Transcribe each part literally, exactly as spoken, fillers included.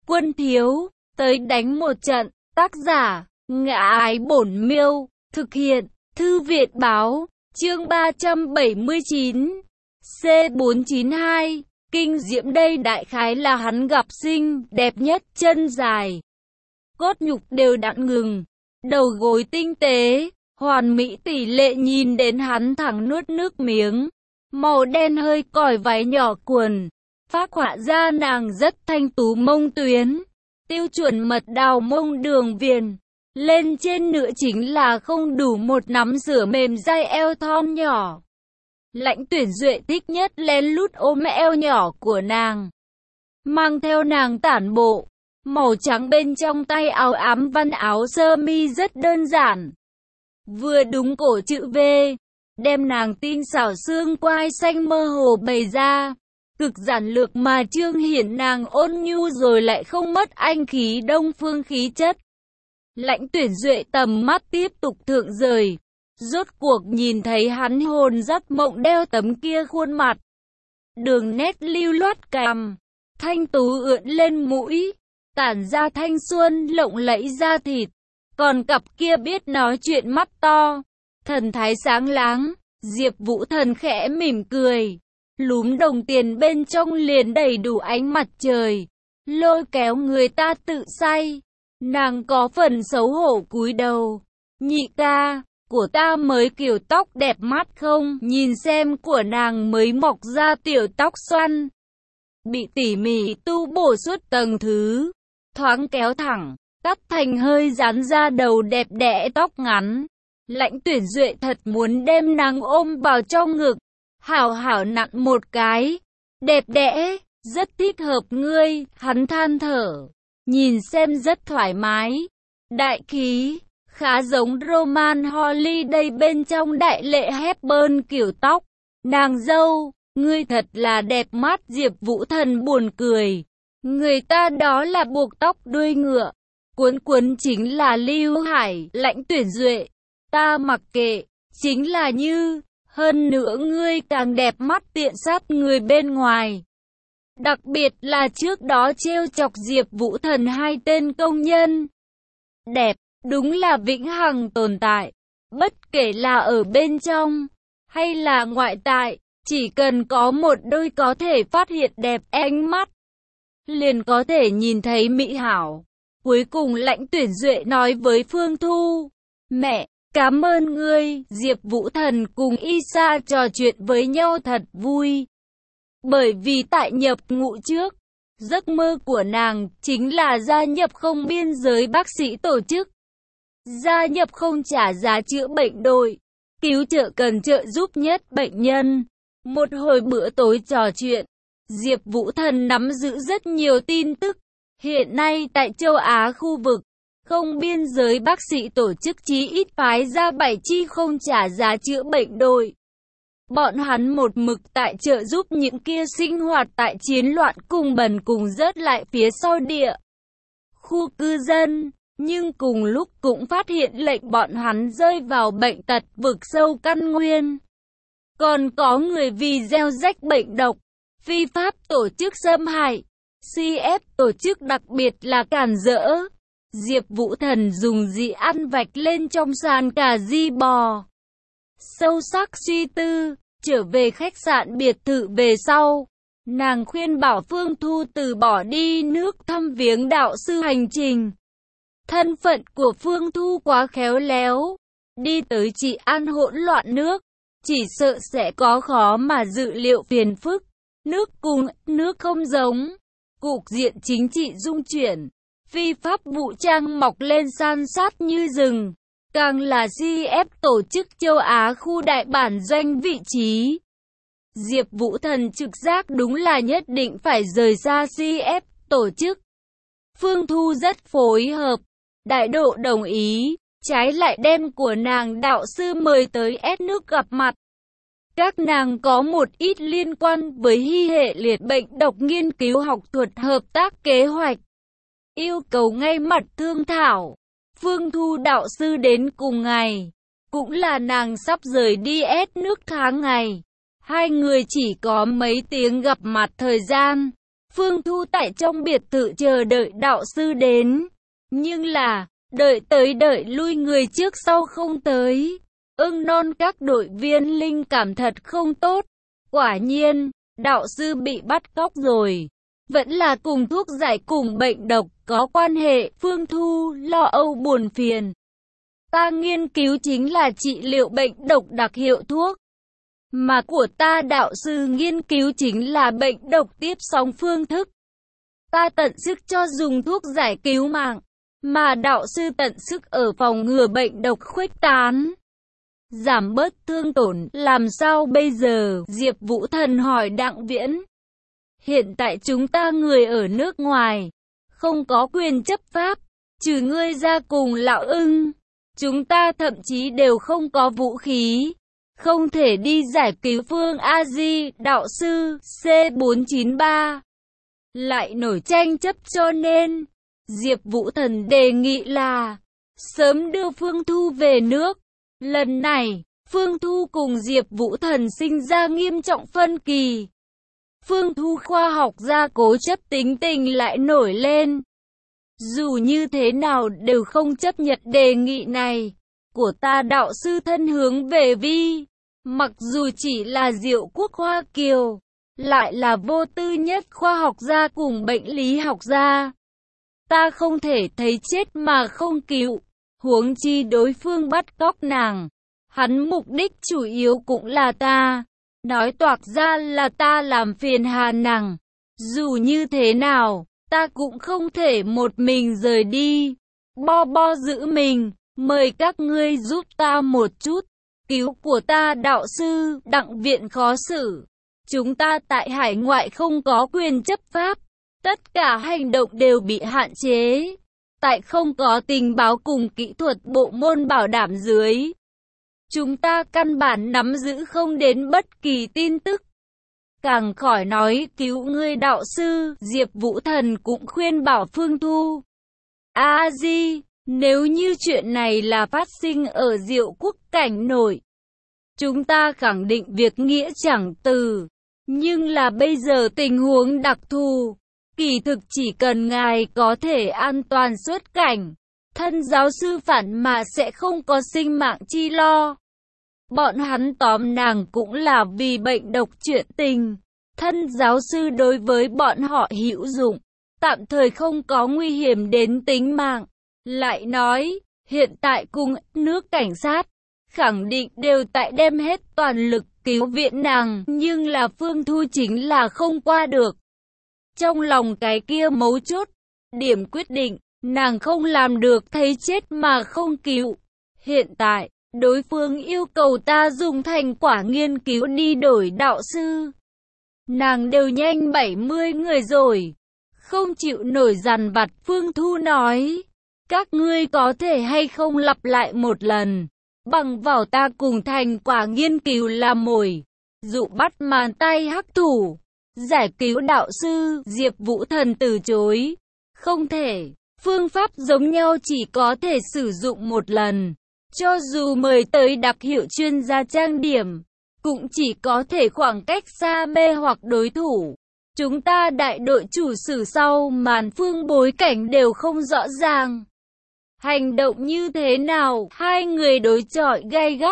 Quân thiếu, tới đánh một trận. Tác giả, Ngã Ái Bổn Miêu. Thực hiện, Thư Viện Báo. Chương ba trăm bảy mươi chín. C bốn chín hai. Kinh diễm đây đại khái là hắn gặp xinh, đẹp nhất, chân dài. Cốt nhục đều đặn ngừng. Đầu gối tinh tế, hoàn mỹ tỷ lệ, nhìn đến hắn thẳng nuốt nước miếng. Màu đen hơi còi váy nhỏ quần. Phác họa ra nàng rất thanh tú mông tuyến. Tiêu chuẩn mật đào mông đường viền. Lên trên nữa chính là không đủ một nắm sữa mềm dai eo thon nhỏ. Lãnh Tuyển Duệ thích nhất lén lút ôm eo nhỏ của nàng. Mang theo nàng tản bộ. Màu trắng bên trong tay áo ám văn áo sơ mi rất đơn giản. Vừa đúng cổ chữ V. Đem nàng tinh xảo xương quai xanh mơ hồ bày ra. Cực giản lược mà trương hiển nàng ôn nhu rồi lại không mất anh khí đông phương khí chất. Lãnh Tuyển Duệ tầm mắt tiếp tục thượng rời. Rốt cuộc nhìn thấy hắn hồn dắt mộng đeo tấm kia khuôn mặt. Đường nét lưu loát cằm. Thanh tú ưỡn lên mũi. Tản ra thanh xuân lộng lẫy da thịt. Còn cặp kia biết nói chuyện mắt to. Thần thái sáng láng. Diệp Vũ Thần khẽ mỉm cười. Lúm đồng tiền bên trong liền đầy đủ ánh mặt trời. Lôi kéo người ta tự say. Nàng có phần xấu hổ cúi đầu. Nhị ca, của ta mới kiểu tóc đẹp mắt không? Nhìn xem của nàng mới mọc ra tiểu tóc xoăn. Bị tỉ mỉ tu bổ suốt tầng thứ. Thoáng kéo thẳng, cắt thành hơi rán ra đầu đẹp đẽ tóc ngắn. Lãnh Tuyển Duệ thật muốn đem nàng ôm vào trong ngực. Hảo hảo nặn một cái. Đẹp đẽ, rất thích hợp ngươi, hắn than thở. Nhìn xem rất thoải mái. Đại khí, khá giống Roman Holiday bên trong đại lệ Hepburn kiểu tóc. Nàng dâu, ngươi thật là đẹp mắt. Diệp Vũ Thần buồn cười. Người ta đó là buộc tóc đuôi ngựa. Cuốn cuốn chính là Lưu Hải. Lãnh Tuyển Duệ, ta mặc kệ, chính là như. Hơn nữa ngươi càng đẹp mắt tiện sát người bên ngoài. Đặc biệt là trước đó trêu chọc Diệp Vũ Thần hai tên công nhân. Đẹp, đúng là vĩnh hằng tồn tại. Bất kể là ở bên trong, hay là ngoại tại, chỉ cần có một đôi có thể phát hiện đẹp ánh mắt, liền có thể nhìn thấy mỹ hảo. Cuối cùng Lãnh Tuyển Duệ nói với Phương Thu, mẹ, cảm ơn ngươi. Diệp Vũ Thần cùng Isa trò chuyện với nhau thật vui. Bởi vì tại nhập ngũ trước, giấc mơ của nàng chính là gia nhập không biên giới bác sĩ tổ chức. Gia nhập không trả giá chữa bệnh đội, cứu trợ cần trợ giúp nhất bệnh nhân. Một hồi bữa tối trò chuyện, Diệp Vũ Thần nắm giữ rất nhiều tin tức. Hiện nay tại châu Á khu vực, không biên giới bác sĩ tổ chức chí ít phái ra bảy chi không trả giá chữa bệnh đội. Bọn hắn một mực tại trợ giúp những kia sinh hoạt tại chiến loạn cùng bần cùng rớt lại phía sau địa khu cư dân, nhưng cùng lúc cũng phát hiện lệnh bọn hắn rơi vào bệnh tật vực sâu căn nguyên. Còn có người vì gieo rách bệnh độc, phi pháp tổ chức xâm hại, xê ép tổ chức đặc biệt là cản rỡ. Diệp Vũ Thần dùng dị ăn vạch lên trong sàn cà ri bò. Sâu sắc suy tư, trở về khách sạn biệt thự về sau, nàng khuyên bảo Phương Thu từ bỏ đi nước thăm viếng đạo sư hành trình. Thân phận của Phương Thu quá khéo léo, đi tới Trị An hỗn loạn nước, chỉ sợ sẽ có khó mà dự liệu phiền phức. Nước cùng nước không giống, cục diện chính trị dung chuyển, phi pháp vũ trang mọc lên san sát như rừng. Càng là xê ép tổ chức châu Á khu đại bản doanh vị trí. Diệp Vũ Thần trực giác đúng là nhất định phải rời xa xê ép tổ chức. Phương Thu rất phối hợp, đại độ đồng ý, trái lại đem của nàng đạo sư mời tới ép nước gặp mặt. Các nàng có một ít liên quan với hy hệ liệt bệnh độc nghiên cứu học thuật hợp tác kế hoạch. Yêu cầu ngay mặt thương thảo. Phương Thu đạo sư đến cùng ngày, cũng là nàng sắp rời đi ép nước tháng ngày. Hai người chỉ có mấy tiếng gặp mặt thời gian, Phương Thu tại trong biệt thự chờ đợi đạo sư đến. Nhưng là, đợi tới đợi lui người trước sau không tới. Ưng non các đội viên linh cảm thật không tốt. Quả nhiên, đạo sư bị bắt cóc rồi. Vẫn là cùng thuốc giải cùng bệnh độc có quan hệ. Phương Thu lo âu buồn phiền. Ta nghiên cứu chính là trị liệu bệnh độc đặc hiệu thuốc. Mà của ta đạo sư nghiên cứu chính là bệnh độc tiếp sóng phương thức. Ta tận sức cho dùng thuốc giải cứu mạng. Mà đạo sư tận sức ở phòng ngừa bệnh độc khuếch tán. Giảm bớt thương tổn, làm sao bây giờ? Diệp Vũ Thần hỏi Đặng Viễn. Hiện tại chúng ta người ở nước ngoài, không có quyền chấp pháp, trừ ngươi ra cùng lão Ưng. Chúng ta thậm chí đều không có vũ khí, không thể đi giải cứu Phương A Di, đạo sư, C bốn chín ba. Lại nổi tranh chấp cho nên, Diệp Vũ Thần đề nghị là, sớm đưa Phương Thu về nước. Lần này, Phương Thu cùng Diệp Vũ Thần sinh ra nghiêm trọng phân kỳ. Phương Thu khoa học gia cố chấp tính tình lại nổi lên. Dù như thế nào đều không chấp nhận đề nghị này của ta đạo sư thân hướng về vi. Mặc dù chỉ là Diệu Quốc Hoa Kiều, lại là vô tư nhất khoa học gia cùng bệnh lý học gia. Ta không thể thấy chết mà không cứu. Huống chi đối phương bắt cóc nàng. Hắn mục đích chủ yếu cũng là ta. Nói toạc ra là ta làm phiền hà nàng. Dù như thế nào, ta cũng không thể một mình rời đi. Bo bo giữ mình, mời các ngươi giúp ta một chút. Cứu của ta đạo sư, Đặng Viện khó xử. Chúng ta tại hải ngoại không có quyền chấp pháp. Tất cả hành động đều bị hạn chế. Tại không có tình báo cùng kỹ thuật bộ môn bảo đảm dưới. Chúng ta căn bản nắm giữ không đến bất kỳ tin tức. Càng khỏi nói cứu ngươi đạo sư, Diệp Vũ Thần cũng khuyên bảo Phương Thu. A Di, nếu như chuyện này là phát sinh ở Diệu Quốc cảnh nội, chúng ta khẳng định việc nghĩa chẳng từ. Nhưng là bây giờ tình huống đặc thù. Kỳ thực chỉ cần ngài có thể an toàn xuất cảnh, thân giáo sư phản mà sẽ không có sinh mạng chi lo. Bọn hắn tóm nàng cũng là vì bệnh độc chuyện tình. Thân giáo sư đối với bọn họ hữu dụng, tạm thời không có nguy hiểm đến tính mạng. Lại nói, hiện tại cùng nước cảnh sát, khẳng định đều tại đem hết toàn lực cứu viện nàng. Nhưng là Phương Thu chính là không qua được. Trong lòng cái kia mấu chốt, điểm quyết định, nàng không làm được thấy chết mà không cứu. Hiện tại, đối phương yêu cầu ta dùng thành quả nghiên cứu đi đổi đạo sư. Nàng đều nhanh bảy mươi người rồi, không chịu nổi dằn vặt. Phương Thu nói, các ngươi có thể hay không lặp lại một lần, bằng vào ta cùng thành quả nghiên cứu làm mồi, dụ bắt màn tay hắc thủ. Giải cứu đạo sư, Diệp Vũ Thần từ chối. Không thể, phương pháp giống nhau chỉ có thể sử dụng một lần. Cho dù mời tới đặc hiệu chuyên gia trang điểm, cũng chỉ có thể khoảng cách xa mê hoặc đối thủ. Chúng ta đại đội chủ sử sau màn phương bối cảnh đều không rõ ràng. Hành động như thế nào, hai người đối chọi gay gắt.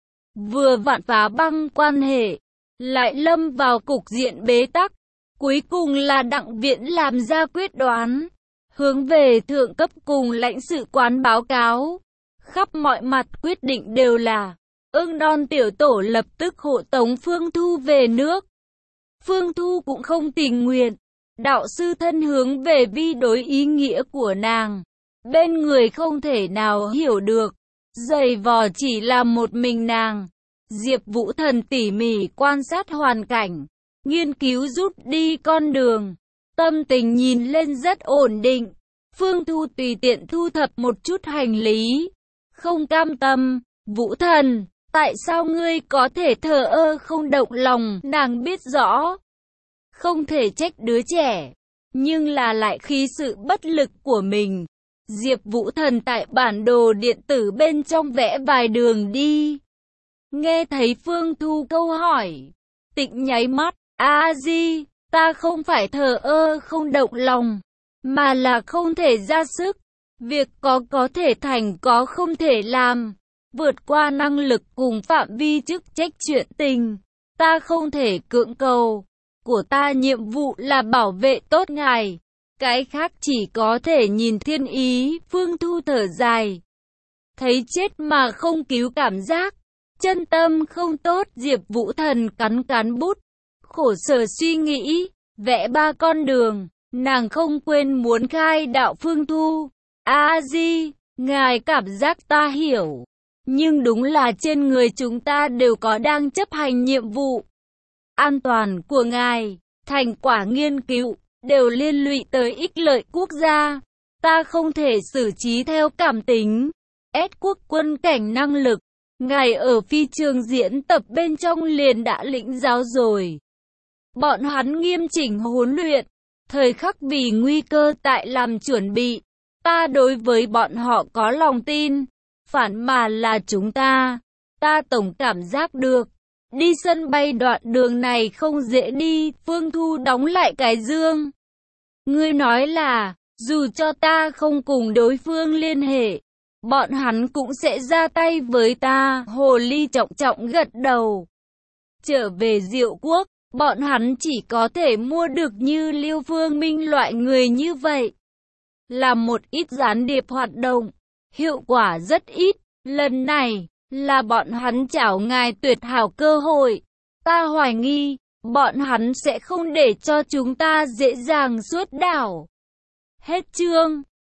Vừa vặn phá băng quan hệ, lại lâm vào cục diện bế tắc. Cuối cùng là Đặng Viễn làm ra quyết đoán, hướng về thượng cấp cùng lãnh sự quán báo cáo. Khắp mọi mặt quyết định đều là Ưng non tiểu tổ lập tức hộ tống Phương Thu về nước. Phương Thu cũng không tình nguyện. Đạo sư thân hướng về vi đối ý nghĩa của nàng. Bên người không thể nào hiểu được. Giày vò chỉ là một mình nàng. Diệp Vũ Thần tỉ mỉ quan sát hoàn cảnh, nghiên cứu rút đi con đường. Tâm tình nhìn lên rất ổn định. Phương Thu tùy tiện thu thập một chút hành lý. Không cam tâm, Vũ Thần, tại sao ngươi có thể thờ ơ không động lòng? Nàng biết rõ, không thể trách đứa trẻ, nhưng là lại khí sự bất lực của mình. Diệp Vũ Thần tại bản đồ điện tử bên trong vẽ vài đường đi. Nghe thấy Phương Thu câu hỏi, Tịnh nháy mắt, A Di, Ta không phải thờ ơ không động lòng, mà là không thể ra sức. Việc có có thể thành có không thể làm, vượt qua năng lực cùng phạm vi chức trách chuyện tình. Ta không thể cưỡng cầu. Của ta nhiệm vụ là bảo vệ tốt ngài. Cái khác chỉ có thể nhìn thiên ý. Phương Thu thở dài. Thấy chết mà không cứu cảm giác. Chân tâm không tốt. Diệp Vũ Thần cắn cắn bút. Khổ sở suy nghĩ. Vẽ ba con đường. Nàng không quên muốn khai đạo Phương Thu. A-di, ngài cảm giác ta hiểu. Nhưng đúng là trên người chúng ta đều có đang chấp hành nhiệm vụ. An toàn của ngài, thành quả nghiên cứu, đều liên lụy tới ích lợi quốc gia. Ta không thể xử trí theo cảm tính. S quốc quân cảnh năng lực, ngài ở phi trường diễn tập bên trong liền đã lĩnh giáo rồi. Bọn hắn nghiêm chỉnh huấn luyện, thời khắc vì nguy cơ tại làm chuẩn bị. Ta đối với bọn họ có lòng tin, phản mà là chúng ta. Ta tổng cảm giác được, đi sân bay đoạn đường này không dễ đi. Phương Thu đóng lại cái dương. Ngươi nói là, dù cho ta không cùng đối phương liên hệ, bọn hắn cũng sẽ ra tay với ta. Hồ Ly trọng trọng gật đầu. Trở về Diệu Quốc, bọn hắn chỉ có thể mua được như Liêu Phương Minh loại người như vậy. Là một ít gián điệp hoạt động, hiệu quả rất ít. Lần này, là bọn hắn chảo ngài tuyệt hảo cơ hội. Ta hoài nghi, bọn hắn sẽ không để cho chúng ta dễ dàng suốt đảo. Hết chương.